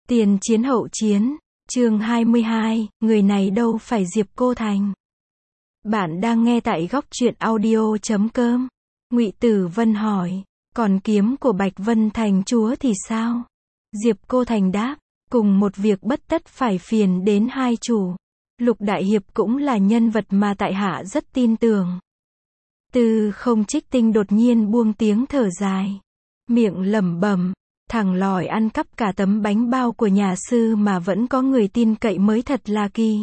Tiền chiến hậu chiến, chương 22, người này đâu phải Diệp Cô Thành. Bạn đang nghe tại góc truyện audio.com. Ngụy Tử Vân hỏi, còn kiếm của Bạch Vân Thành chúa thì sao? Diệp Cô Thành đáp, cùng một việc bất tất phải phiền đến hai chủ. Lục Đại Hiệp cũng là nhân vật mà tại hạ rất tin tưởng. Tư Không Trích Tinh đột nhiên buông tiếng thở dài, miệng lẩm bẩm, thằng lòi ăn cắp cả tấm bánh bao của nhà sư mà vẫn có người tin cậy mới thật là kỳ.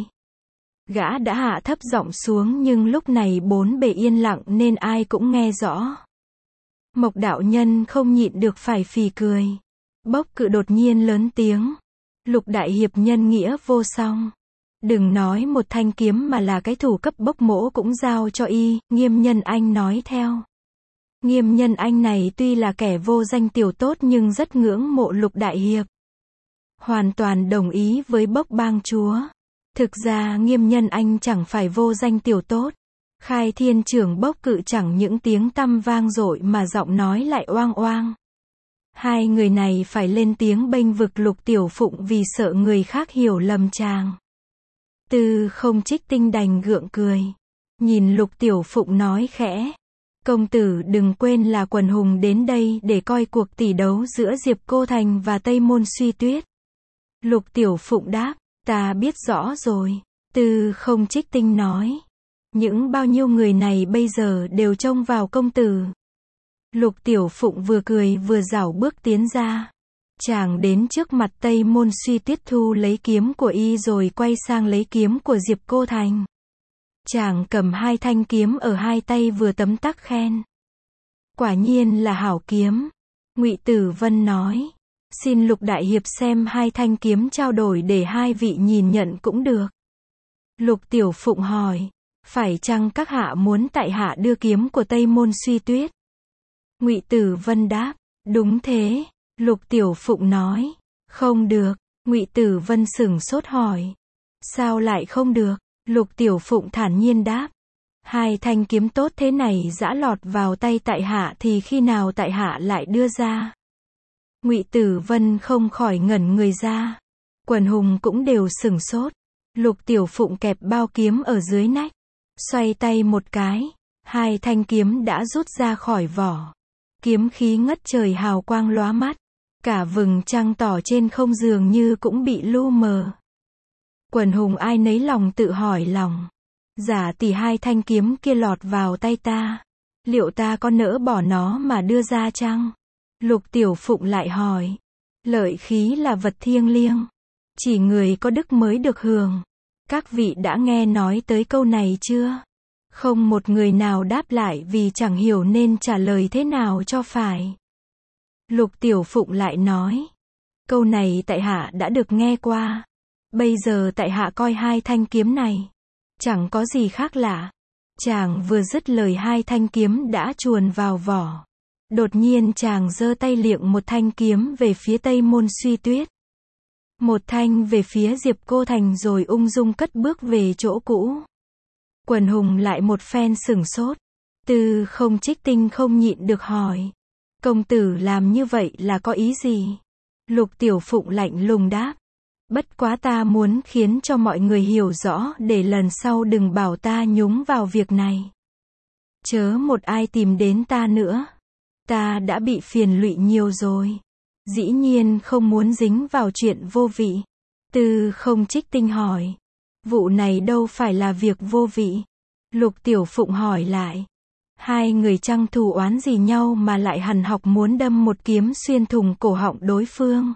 Gã đã hạ thấp giọng xuống nhưng lúc này bốn bề yên lặng nên ai cũng nghe rõ. Mộc đạo nhân không nhịn được phải phì cười. Bốc Cự đột nhiên lớn tiếng, Lục Đại Hiệp nhân nghĩa vô song. Đừng nói một thanh kiếm mà là cái thủ cấp Bốc Mỗ cũng giao cho y. Nghiêm Nhân Anh nói theo. Nghiêm Nhân Anh này tuy là kẻ vô danh tiểu tốt nhưng rất ngưỡng mộ Lục Đại Hiệp. Hoàn toàn đồng ý với Bốc bang chúa. Thực ra Nghiêm Nhân Anh chẳng phải vô danh tiểu tốt. Khai Thiên trưởng Bốc Cự chẳng những tiếng tăm vang dội mà giọng nói lại oang oang. Hai người này phải lên tiếng bênh vực Lục Tiểu Phụng vì sợ người khác hiểu lầm chàng. Tư Không Trích Tinh đành gượng cười. Nhìn Lục Tiểu Phụng nói khẽ, công tử đừng quên là quần hùng đến đây để coi cuộc tỷ đấu giữa Diệp Cô Thành và Tây Môn Suy Tuyết. Lục Tiểu Phụng đáp, ta biết rõ rồi. Tư Không Trích Tinh nói, những bao nhiêu người này bây giờ đều trông vào công tử. Lục Tiểu Phụng vừa cười vừa rảo bước tiến ra. Chàng đến trước mặt Tây Môn Suy Tuyết thu lấy kiếm của y rồi quay sang lấy kiếm của Diệp Cô Thành. Chàng cầm hai thanh kiếm ở hai tay vừa tấm tắc khen. Quả nhiên là hảo kiếm. Ngụy Tử Vân nói, xin Lục Đại Hiệp xem hai thanh kiếm trao đổi để hai vị nhìn nhận cũng được. Lục Tiểu Phụng hỏi, phải chăng các hạ muốn tại hạ đưa kiếm của Tây Môn Suy Tuyết? Ngụy Tử Vân đáp, đúng thế. Lục Tiểu Phụng nói, không được. Ngụy Tử Vân sửng sốt hỏi, sao lại không được? Lục Tiểu Phụng thản nhiên đáp, hai thanh kiếm tốt thế này giã lọt vào tay tại hạ thì khi nào tại hạ lại đưa ra? Ngụy Tử Vân không khỏi ngẩn người ra. Quần hùng cũng đều sửng sốt. Lục Tiểu Phụng kẹp bao kiếm ở dưới nách, xoay tay một cái, hai thanh kiếm đã rút ra khỏi vỏ. Kiếm khí ngất trời hào quang lóa mắt. Cả vầng trăng tỏ trên không dường như cũng bị lu mờ. Quần hùng ai nấy lòng tự hỏi lòng, giả tỷ hai thanh kiếm kia lọt vào tay ta, liệu ta có nỡ bỏ nó mà đưa ra chăng? Lục Tiểu Phụng lại hỏi, lợi khí là vật thiêng liêng, chỉ người có đức mới được hưởng. Các vị đã nghe nói tới câu này chưa? Không một người nào đáp lại vì chẳng hiểu nên trả lời thế nào cho phải. Lục Tiểu Phụng lại nói, câu này tại hạ đã được nghe qua. Bây giờ tại hạ coi hai thanh kiếm này, chẳng có gì khác lạ. Chàng vừa dứt lời hai thanh kiếm đã chuồn vào vỏ. Đột nhiên chàng giơ tay liệng một thanh kiếm về phía Tây Môn Suy Tuyết, một thanh về phía Diệp Cô Thành rồi ung dung cất bước về chỗ cũ. Quần hùng lại một phen sửng sốt. Tư Không Trích Tinh không nhịn được hỏi, công tử làm như vậy là có ý gì? Lục Tiểu Phụng lạnh lùng đáp, bất quá ta muốn khiến cho mọi người hiểu rõ để lần sau đừng bảo ta nhúng vào việc này. Chớ một ai tìm đến ta nữa. Ta đã bị phiền lụy nhiều rồi. Dĩ nhiên không muốn dính vào chuyện vô vị. Tư Không Trích Tinh hỏi, vụ này đâu phải là việc vô vị? Lục Tiểu Phụng hỏi lại, hai người chăng thù oán gì nhau mà lại hằn học muốn đâm một kiếm xuyên thủng cổ họng đối phương?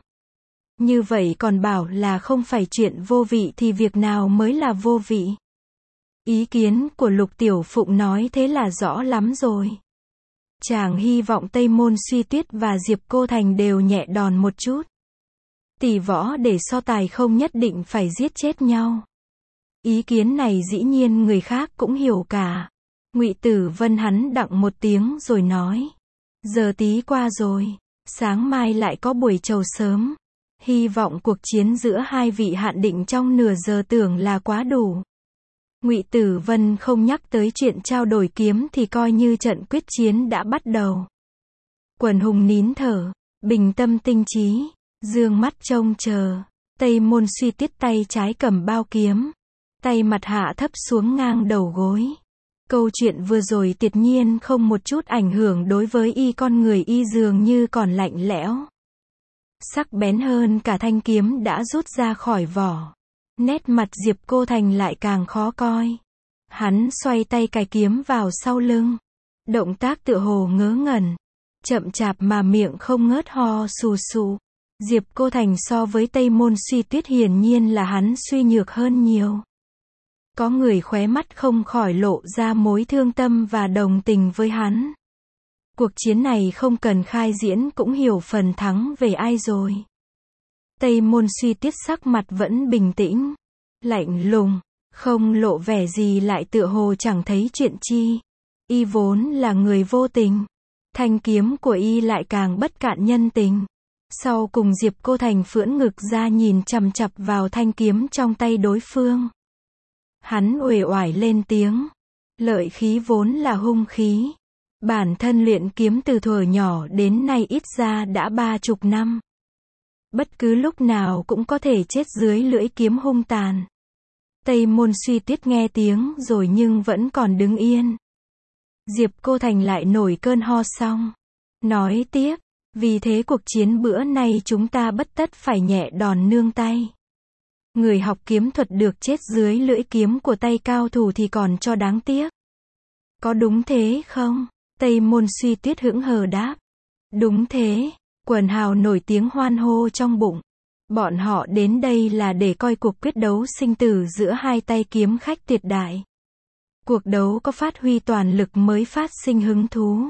Như vậy còn bảo là không phải chuyện vô vị thì việc nào mới là vô vị? Ý kiến của Lục Tiểu Phụng nói thế là rõ lắm rồi. Chàng hy vọng Tây Môn Suy Tuyết và Diệp Cô Thành đều nhẹ đòn một chút. Tỷ võ để so tài không nhất định phải giết chết nhau. Ý kiến này dĩ nhiên người khác cũng hiểu cả. Ngụy Tử Vân hắn đặng một tiếng rồi nói, giờ tí qua rồi, sáng mai lại có buổi chầu sớm. Hy vọng cuộc chiến giữa hai vị hạn định trong nửa giờ tưởng là quá đủ. Ngụy Tử Vân không nhắc tới chuyện trao đổi kiếm thì coi như trận quyết chiến đã bắt đầu. Quần hùng nín thở, bình tâm tinh trí. Dương mắt trông chờ. Tây Môn Suy Tuyết tay trái cầm bao kiếm. Tay mặt hạ thấp xuống ngang đầu gối. Câu chuyện vừa rồi tuyệt nhiên không một chút ảnh hưởng đối với y, con người y dường như còn lạnh lẽo. Sắc bén hơn cả thanh kiếm đã rút ra khỏi vỏ. Nét mặt Diệp Cô Thành lại càng khó coi. Hắn xoay tay cài kiếm vào sau lưng. Động tác tựa hồ ngớ ngẩn. Chậm chạp mà miệng không ngớt ho sù sù. Diệp Cô Thành so với Tây Môn Suy Tuyết hiển nhiên là hắn suy nhược hơn nhiều. Có người khóe mắt không khỏi lộ ra mối thương tâm và đồng tình với hắn. Cuộc chiến này không cần khai diễn cũng hiểu phần thắng về ai rồi. Tây Môn Suy Tuyết sắc mặt vẫn bình tĩnh, lạnh lùng, không lộ vẻ gì, lại tựa hồ chẳng thấy chuyện chi. Y vốn là người vô tình, thanh kiếm của y lại càng bất cạn nhân tình. Sau cùng Diệp Cô Thành phưỡn ngực ra nhìn chằm chằm vào thanh kiếm trong tay đối phương. Hắn uể oải lên tiếng. Lợi khí vốn là hung khí. Bản thân luyện kiếm từ thuở nhỏ đến nay ít ra đã 30 năm. Bất cứ lúc nào cũng có thể chết dưới lưỡi kiếm hung tàn. Tây Môn Suy Tuyết nghe tiếng rồi nhưng vẫn còn đứng yên. Diệp Cô Thành lại nổi cơn ho xong. Nói tiếp, vì thế cuộc chiến bữa nay chúng ta bất tất phải nhẹ đòn nương tay. Người học kiếm thuật được chết dưới lưỡi kiếm của tay cao thủ thì còn cho đáng tiếc. Có đúng thế không? Tây Môn Suy Tuyết hững hờ đáp. Đúng thế. Quần hào nổi tiếng hoan hô trong bụng. Bọn họ đến đây là để coi cuộc quyết đấu sinh tử giữa hai tay kiếm khách tuyệt đại. Cuộc đấu có phát huy toàn lực mới phát sinh hứng thú.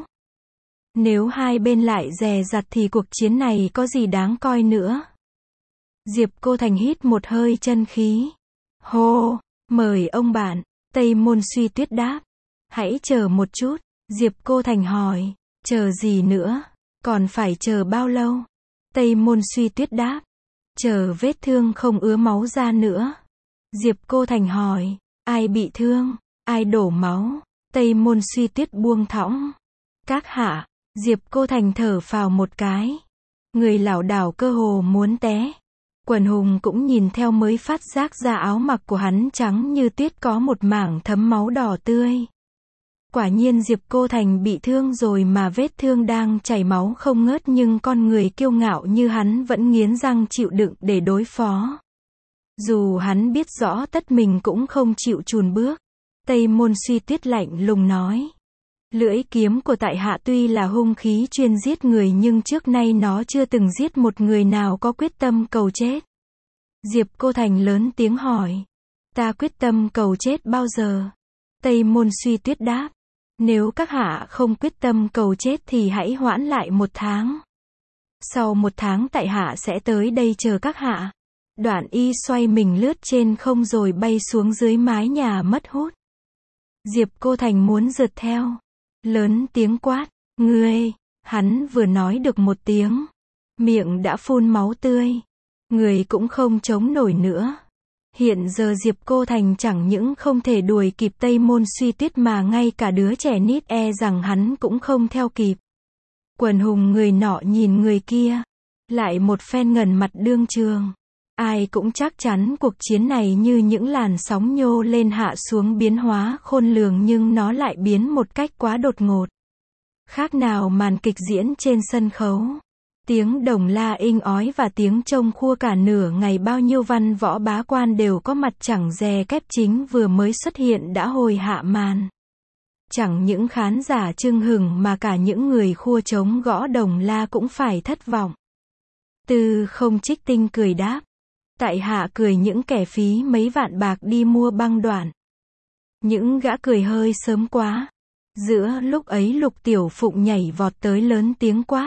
Nếu hai bên lại dè dặt thì cuộc chiến này có gì đáng coi nữa. Diệp Cô Thành hít một hơi chân khí. Hô, mời ông bạn. Tây Môn Suy Tuyết đáp. Hãy chờ một chút. Diệp Cô Thành hỏi. Chờ gì nữa? Còn phải chờ bao lâu? Tây Môn Suy Tuyết đáp. Chờ vết thương không ứa máu ra nữa. Diệp Cô Thành hỏi. Ai bị thương? Ai đổ máu? Tây Môn Suy Tuyết buông thõng. Các hạ. Diệp Cô Thành thở phào một cái. Người lảo đảo cơ hồ muốn té. Quần hùng cũng nhìn theo mới phát giác ra áo mặc của hắn trắng như tuyết có một mảng thấm máu đỏ tươi. Quả nhiên Diệp Cô Thành bị thương rồi mà vết thương đang chảy máu không ngớt, nhưng con người kiêu ngạo như hắn vẫn nghiến răng chịu đựng để đối phó. Dù hắn biết rõ tất mình cũng không chịu chùn bước. Tây Môn Suy Tuyết lạnh lùng nói. Lưỡi kiếm của tại hạ tuy là hung khí chuyên giết người nhưng trước nay nó chưa từng giết một người nào có quyết tâm cầu chết. Diệp Cô Thành lớn tiếng hỏi. Ta quyết tâm cầu chết bao giờ? Tây Môn Suy Tuyết đáp. Nếu các hạ không quyết tâm cầu chết thì hãy hoãn lại 1 tháng. Sau 1 tháng tại hạ sẽ tới đây chờ các hạ. Đoạn y xoay mình lướt trên không rồi bay xuống dưới mái nhà mất hút. Diệp Cô Thành muốn rượt theo. Lớn tiếng quát. Ngươi! Hắn vừa nói được 1 tiếng. Miệng đã phun máu tươi. Người cũng không chống nổi nữa. Hiện giờ Diệp Cô Thành chẳng những không thể đuổi kịp Tây Môn Suy Tuyết mà ngay cả đứa trẻ nít e rằng hắn cũng không theo kịp. Quần hùng người nọ nhìn người kia. Lại một phen ngẩn mặt đương trường. Ai cũng chắc chắn cuộc chiến này như những làn sóng nhô lên hạ xuống biến hóa khôn lường, nhưng nó lại biến một cách quá đột ngột. Khác nào màn kịch diễn trên sân khấu. Tiếng đồng la inh ói và tiếng trông khua cả nửa ngày, bao nhiêu văn võ bá quan đều có mặt, chẳng dè kép chính vừa mới xuất hiện đã hồi hạ màn. Chẳng những khán giả chưng hửng mà cả những người khua trống gõ đồng la cũng phải thất vọng. Tư Không Trích Tinh cười đáp. Tại hạ cười những kẻ phí mấy vạn bạc đi mua băng đoạn. Những gã cười hơi sớm quá. Giữa lúc ấy Lục Tiểu Phụng nhảy vọt tới lớn tiếng quát.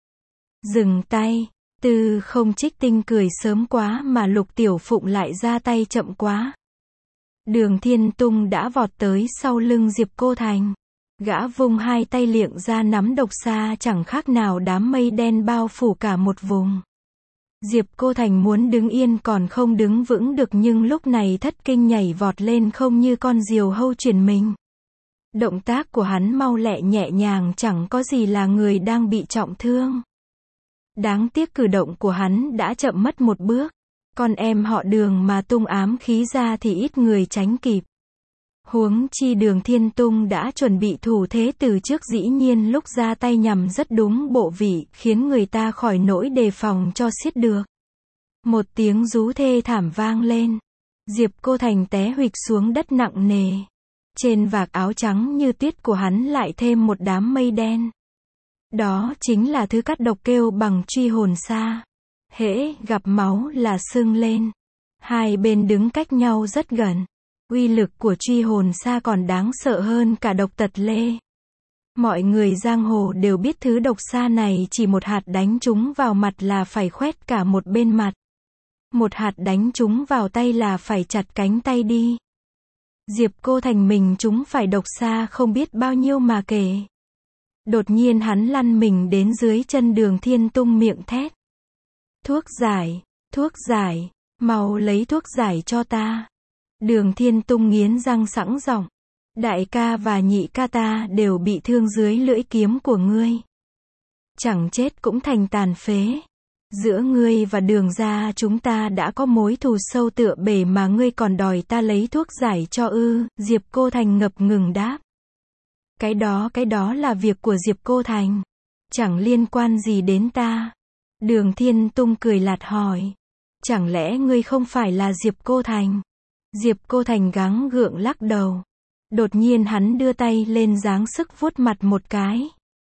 Dừng tay. Tư Không Trích Tinh cười sớm quá mà Lục Tiểu Phụng lại ra tay chậm quá. Đường Thiên Tung đã vọt tới sau lưng Diệp Cô Thành. Gã vung hai tay liệng ra nắm độc xa, chẳng khác nào đám mây đen bao phủ cả một vùng. Diệp Cô Thành muốn đứng yên còn không đứng vững được, nhưng lúc này thất kinh nhảy vọt lên không như con diều hâu chuyển mình. Động tác của hắn mau lẹ nhẹ nhàng, chẳng có gì là người đang bị trọng thương. Đáng tiếc cử động của hắn đã chậm mất một bước. Con em họ Đường mà tung ám khí ra thì ít người tránh kịp. Huống chi Đường Thiên Tung đã chuẩn bị thủ thế từ trước, dĩ nhiên lúc ra tay nhằm rất đúng bộ vị, khiến người ta khỏi nỗi đề phòng cho xiết được. Một tiếng rú thê thảm vang lên. Diệp Cô Thành té huỵch xuống đất nặng nề. Trên vạt áo trắng như tuyết của hắn lại thêm một đám mây đen. Đó chính là thứ cắt độc kêu bằng truy hồn sa. Hễ gặp máu là sưng lên. Hai bên đứng cách nhau rất gần. Uy lực của truy hồn sa còn đáng sợ hơn cả độc tật lê. Mọi người giang hồ đều biết thứ độc sa này chỉ một hạt đánh trúng vào mặt là phải khoét cả một bên mặt. Một hạt đánh trúng vào tay là phải chặt cánh tay đi. Diệp Cô Thành mình trúng phải độc sa không biết bao nhiêu mà kể. Đột nhiên hắn lăn mình đến dưới chân Đường Thiên Tung, miệng thét. Thuốc giải, mau lấy thuốc giải cho ta. Đường Thiên Tung nghiến răng sẵn giọng. Đại ca và nhị ca ta đều bị thương dưới lưỡi kiếm của ngươi. Chẳng chết cũng thành tàn phế. Giữa ngươi và Đường gia chúng ta đã có mối thù sâu tựa bể mà ngươi còn đòi ta lấy thuốc giải cho ư? Diệp Cô Thành ngập ngừng đáp. Cái đó là việc của Diệp Cô Thành. Chẳng liên quan gì đến ta. Đường Thiên Tung cười lạt hỏi. Chẳng lẽ ngươi không phải là Diệp Cô Thành? Diệp Cô Thành gắng gượng lắc đầu. Đột nhiên hắn đưa tay lên giáng sức vuốt mặt một cái.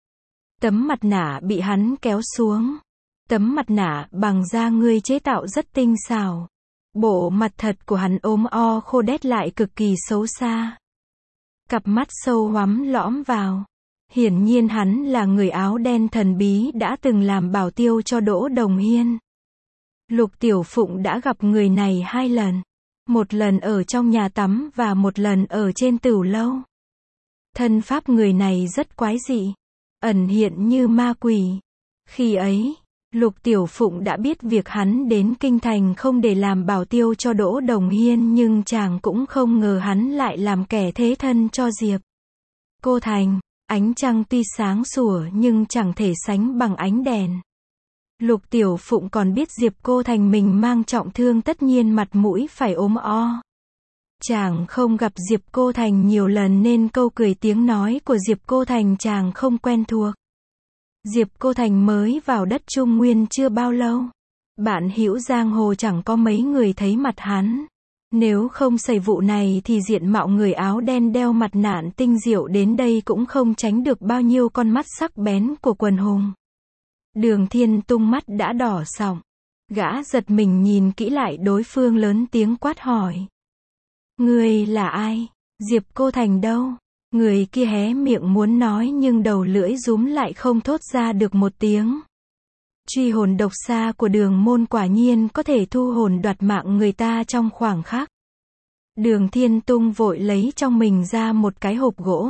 Tấm mặt nạ bị hắn kéo xuống. Tấm mặt nạ bằng da ngươi chế tạo rất tinh xảo. Bộ mặt thật của hắn ốm o khô đét lại cực kỳ xấu xa. Cặp mắt sâu hoắm lõm vào. Hiển nhiên hắn là người áo đen thần bí đã từng làm bảo tiêu cho Đỗ Đồng Hiên. Lục Tiểu Phụng đã gặp người này 2 lần. Một lần ở trong nhà tắm và một lần ở trên tửu lâu. Thân pháp người này rất quái dị. Ẩn hiện như ma quỷ. Khi ấy, Lục Tiểu Phụng đã biết việc hắn đến Kinh Thành không để làm bảo tiêu cho Đỗ Đồng Hiên, nhưng chàng cũng không ngờ hắn lại làm kẻ thế thân cho Diệp Cô Thành. Ánh trăng tuy sáng sủa nhưng chẳng thể sánh bằng ánh đèn. Lục Tiểu Phụng còn biết Diệp Cô Thành mình mang trọng thương, tất nhiên mặt mũi phải ốm o. Chàng không gặp Diệp Cô Thành nhiều lần nên câu cười tiếng nói của Diệp Cô Thành chàng không quen thuộc. Diệp Cô Thành mới vào đất Trung Nguyên chưa bao lâu. Bạn hữu giang hồ chẳng có mấy người thấy mặt hắn. Nếu không xảy vụ này thì diện mạo người áo đen đeo mặt nạ tinh diệu đến đây cũng không tránh được bao nhiêu con mắt sắc bén của quần hùng. Đường Thiên Tung mắt đã đỏ sọng. Gã giật mình nhìn kỹ lại đối phương, lớn tiếng quát hỏi. Ngươi là ai? Diệp Cô Thành đâu? Người kia hé miệng muốn nói nhưng đầu lưỡi rúm lại không thốt ra được một tiếng. Truy hồn độc sa của Đường môn quả nhiên có thể thu hồn đoạt mạng người ta trong khoảng khắc. Đường Thiên Tung vội lấy trong mình ra một cái hộp gỗ.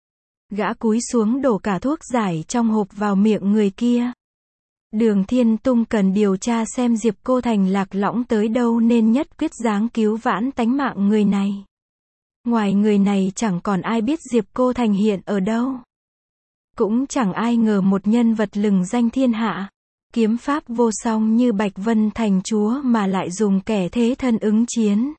Gã cúi xuống đổ cả thuốc giải trong hộp vào miệng người kia. Đường Thiên Tung cần điều tra xem Diệp Cô Thành lạc lõng tới đâu nên nhất quyết giáng cứu vãn tánh mạng người này. Ngoài người này chẳng còn ai biết Diệp Cô Thành hiện ở đâu. Cũng chẳng ai ngờ một nhân vật lừng danh thiên hạ, kiếm pháp vô song như Bạch Vân Thành Chúa mà lại dùng kẻ thế thân ứng chiến.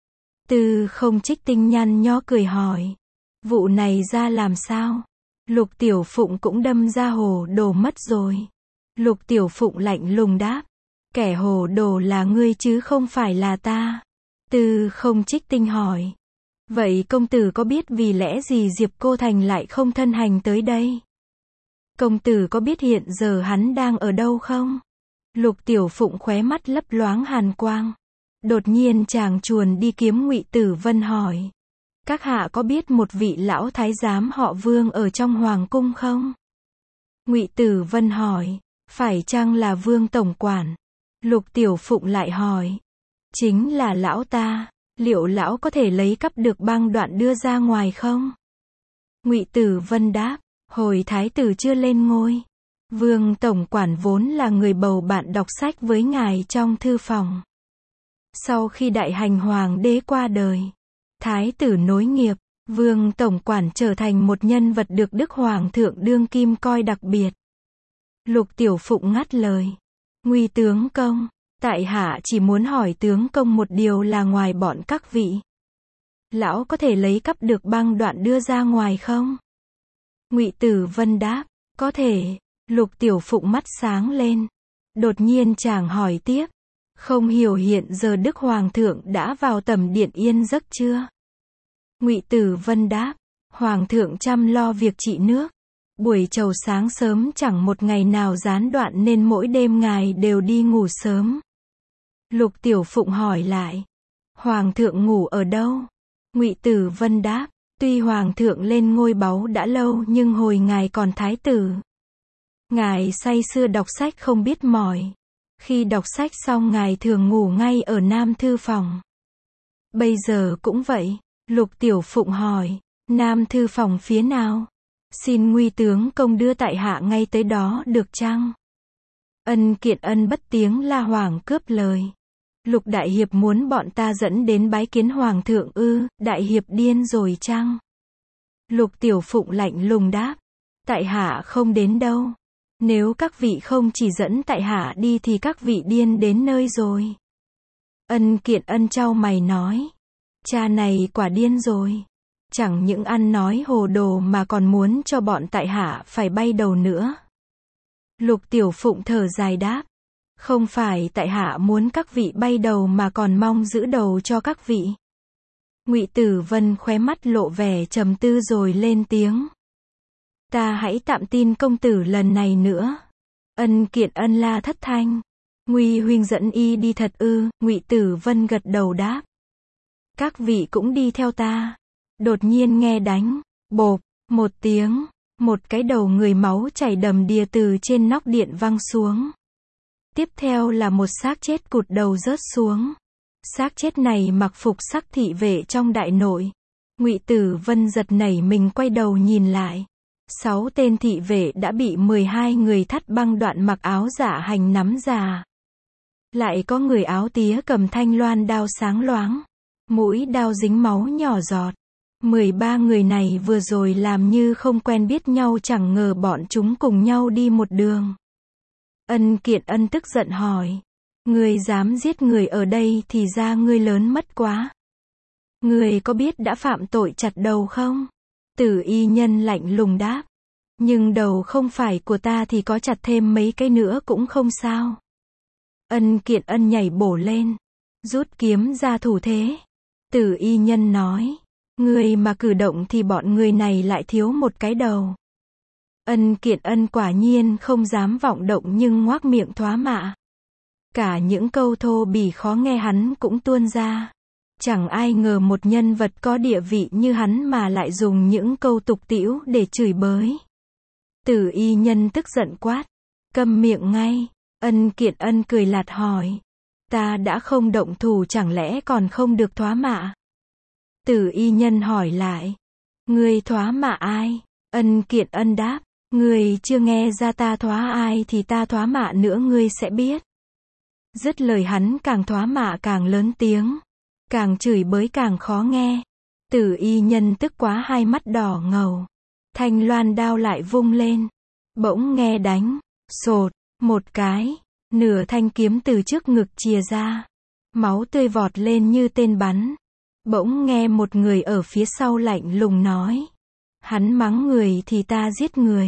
Tư Không Trích Tinh nhăn nhó cười hỏi. Vụ này ra làm sao? Lục Tiểu Phụng cũng đâm ra hồ đồ mất rồi. Lục Tiểu Phụng lạnh lùng đáp. Kẻ hồ đồ là ngươi chứ không phải là ta. Tư Không Trích Tinh hỏi. Vậy công tử có biết vì lẽ gì Diệp Cô Thành lại không thân hành tới đây? Công tử có biết hiện giờ hắn đang ở đâu không? Lục Tiểu Phụng khóe mắt lấp loáng hàn quang. Đột nhiên chàng chuồn đi kiếm Ngụy Tử Vân hỏi. Các hạ có biết một vị lão thái giám họ Vương ở trong hoàng cung không? Ngụy Tử Vân hỏi. Phải chăng là Vương tổng quản? Lục Tiểu Phụng lại hỏi. Chính là lão ta. Liệu lão có thể lấy cắp được băng đoạn đưa ra ngoài không? Ngụy Tử Vân đáp. Hồi thái tử chưa lên ngôi, Vương tổng quản vốn là người bầu bạn đọc sách với ngài trong thư phòng. Sau khi đại hành hoàng đế qua đời, thái tử nối nghiệp, Vương tổng quản trở thành một nhân vật được Đức Hoàng thượng đương kim coi đặc biệt. Lục Tiểu Phụng ngắt lời. Nguy tướng công, tại hạ chỉ muốn hỏi tướng công một điều là ngoài bọn các vị. Lão có thể lấy cắp được băng đoạn đưa ra ngoài không? Ngụy Tử Vân đáp. Có thể. Lục Tiểu Phụng mắt sáng lên. Đột nhiên chàng hỏi tiếp. Không hiểu hiện giờ Đức Hoàng thượng đã vào tẩm điện yên giấc chưa? Ngụy Tử Vân đáp. Hoàng thượng chăm lo việc trị nước. Buổi chầu sáng sớm chẳng một ngày nào gián đoạn nên mỗi đêm ngài đều đi ngủ sớm. Lục Tiểu Phụng hỏi lại. Hoàng thượng ngủ ở đâu? Ngụy Tử Vân đáp. Tuy Hoàng thượng lên ngôi báu đã lâu nhưng hồi ngài còn thái tử. Ngài say sưa đọc sách không biết mỏi. Khi đọc sách xong ngài thường ngủ ngay ở Nam Thư phòng. Bây giờ cũng vậy. Lục Tiểu Phụng hỏi. Nam Thư phòng phía nào? Xin Nguy tướng công đưa tại hạ ngay tới đó được chăng? Ân Kiện Ân bất tiếng la hoảng cướp lời. Lục đại hiệp muốn bọn ta dẫn đến bái kiến hoàng thượng ư? Đại hiệp điên rồi chăng? Lục Tiểu Phụng lạnh lùng đáp. Tại hạ không đến đâu. Nếu các vị không chỉ dẫn tại hạ đi thì các vị điên đến nơi rồi. Ân Kiện Ân chau mày nói. Cha này quả điên rồi. Chẳng những ăn nói hồ đồ mà còn muốn cho bọn tại hạ phải bay đầu nữa. Lục Tiểu Phụng thở dài đáp. Không phải tại hạ muốn các vị bay đầu mà còn mong giữ đầu cho các vị. Ngụy Tử Vân khóe mắt lộ vẻ trầm tư rồi lên tiếng. Ta hãy tạm tin công tử lần này nữa. Ân Kiện Ân la thất thanh. Nguy huynh dẫn y đi thật ư? Ngụy Tử Vân gật đầu đáp. Các vị cũng đi theo ta. Đột nhiên nghe đánh, bộp, một tiếng, một cái đầu người máu chảy đầm đìa từ trên nóc điện văng xuống. Tiếp theo là một xác chết cụt đầu rớt xuống. Xác chết này mặc phục sắc thị vệ trong đại nội. Ngụy Tử Vân giật nảy mình quay đầu nhìn lại. 6 tên thị vệ đã bị 12 người thắt băng đoạn mặc áo dạ hành nắm già. Lại có người áo tía cầm thanh loan đao sáng loáng. Mũi đao dính máu nhỏ giọt. 13 người này vừa rồi làm như không quen biết nhau, chẳng ngờ bọn chúng cùng nhau đi một đường. Ân Kiện Ân tức giận hỏi. Ngươi dám giết người ở đây thì ra ngươi lớn mất quá. Ngươi có biết đã phạm tội chặt đầu không? Tử y nhân lạnh lùng đáp. Nhưng đầu không phải của ta thì có chặt thêm mấy cái nữa cũng không sao. Ân Kiện Ân nhảy bổ lên. Rút kiếm ra thủ thế. Tử y nhân nói. Người mà cử động thì bọn người này lại thiếu một cái đầu. Ân Kiện Ân quả nhiên không dám vọng động nhưng ngoác miệng thoá mạ. Cả những câu thô bỉ khó nghe hắn cũng tuôn ra. Chẳng ai ngờ một nhân vật có địa vị như hắn mà lại dùng những câu tục tĩu để chửi bới. Tử y nhân tức giận quát. Câm miệng ngay. Ân Kiện Ân cười lạt hỏi. Ta đã không động thủ chẳng lẽ còn không được thoá mạ? Tử y nhân hỏi lại. Ngươi thoá mạ ai? Ân Kiện Ân đáp. Ngươi chưa nghe ra ta thoá ai thì ta thoá mạ nữa ngươi sẽ biết. Dứt lời hắn càng thoá mạ càng lớn tiếng. Càng chửi bới càng khó nghe. Tử y nhân tức quá hai mắt đỏ ngầu. Thanh loan đao lại vung lên. Bỗng nghe đánh. Sột. Một cái. Nửa thanh kiếm từ trước ngực chìa ra. Máu tươi vọt lên như tên bắn. Bỗng nghe một người ở phía sau lạnh lùng nói. Hắn mắng người thì ta giết người.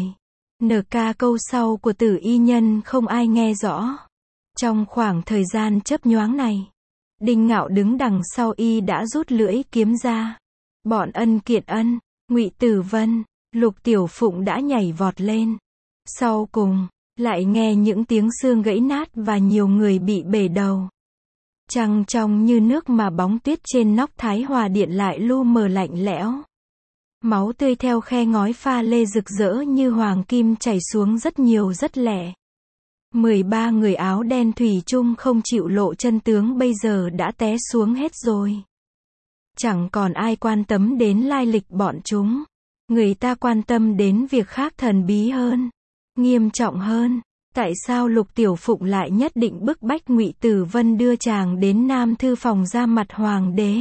NK câu sau của tử y nhân không ai nghe rõ. Trong khoảng thời gian chớp nhoáng này, Đinh Ngạo đứng đằng sau y đã rút lưỡi kiếm ra. Bọn Ân Kiện Ân, Ngụy Tử Vân, Lục Tiểu Phụng đã nhảy vọt lên. Sau cùng, lại nghe những tiếng xương gãy nát và nhiều người bị bể đầu. Trăng trong như nước mà bóng tuyết trên nóc Thái Hòa Điện lại lu mờ lạnh lẽo. Máu tươi theo khe ngói pha lê rực rỡ như hoàng kim chảy xuống rất nhiều rất lẻ. 13 người áo đen thủy chung không chịu lộ chân tướng bây giờ đã té xuống hết rồi. Chẳng còn ai quan tâm đến lai lịch bọn chúng. Người ta quan tâm đến việc khác thần bí hơn, nghiêm trọng hơn. Tại sao Lục Tiểu Phụng lại nhất định bức bách Ngụy Tử Vân đưa chàng đến Nam Thư phòng ra mặt hoàng đế?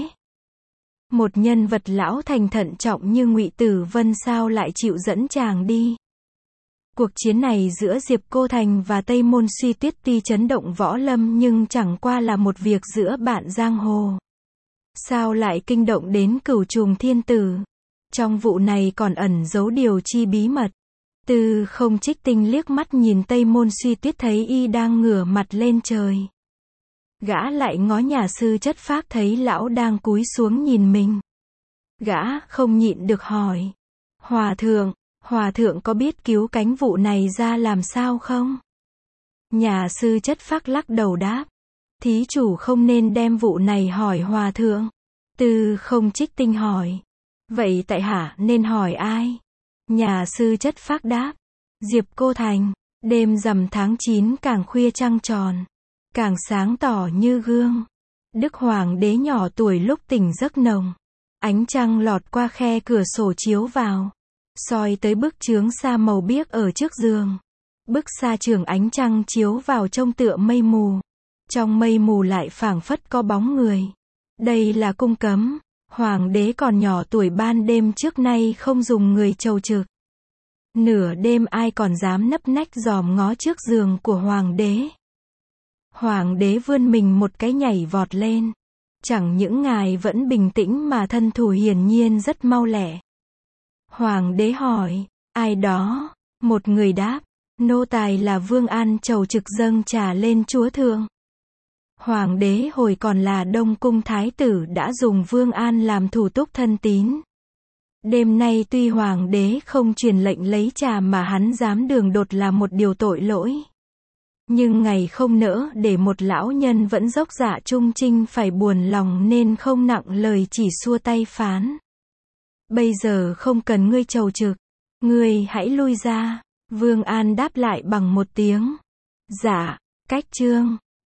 Một nhân vật lão thành thận trọng như Ngụy Tử Vân sao lại chịu dẫn chàng đi? Cuộc chiến này giữa Diệp Cô Thành và Tây Môn Suy Tuyết tuy chấn động võ lâm nhưng chẳng qua là một việc giữa bạn giang hồ. Sao lại kinh động đến Cửu Trùng Thiên Tử? Trong vụ này còn ẩn giấu điều chi bí mật. Tư Không Trích Tinh liếc mắt nhìn Tây Môn Suy Tuyết thấy y đang ngửa mặt lên trời. Gã lại ngó nhà sư Chất Phác thấy lão đang cúi xuống nhìn mình. Gã không nhịn được hỏi. Hòa thượng có biết cứu cánh vụ này ra làm sao không? Nhà sư Chất Phác lắc đầu đáp. Thí chủ không nên đem vụ này hỏi hòa thượng. Tư Không Trích Tinh hỏi. Vậy tại hạ nên hỏi ai? Nhà sư Chất Phác đáp. Diệp Cô Thành. Đêm rằm tháng 9 càng khuya trăng tròn, càng sáng tỏ như gương. Đức Hoàng đế nhỏ tuổi lúc tỉnh giấc nồng. Ánh trăng lọt qua khe cửa sổ chiếu vào, soi tới bức chướng sa màu biếc ở trước giường. Bức sa trường ánh trăng chiếu vào trông tựa mây mù. Trong mây mù lại phảng phất có bóng người. Đây là cung cấm. Hoàng đế còn nhỏ tuổi ban đêm trước nay không dùng người chầu trực. Nửa đêm ai còn dám nấp nách dòm ngó trước giường của hoàng đế. Hoàng đế vươn mình một cái nhảy vọt lên. Chẳng những ngài vẫn bình tĩnh mà thân thủ hiển nhiên rất mau lẹ. Hoàng đế hỏi, ai đó? Một người đáp, nô tài là Vương An chầu trực dâng trà lên chúa thượng. Hoàng đế hồi còn là Đông Cung thái tử đã dùng Vương An làm thủ túc thân tín. Đêm nay tuy hoàng đế không truyền lệnh lấy trà mà hắn dám đường đột là một điều tội lỗi. Nhưng ngày không nỡ để một lão nhân vẫn dốc dạ trung trinh phải buồn lòng nên không nặng lời chỉ xua tay phán. Bây giờ không cần ngươi chầu trực. Ngươi hãy lui ra. Vương An đáp lại bằng một tiếng. Dạ, cách trương.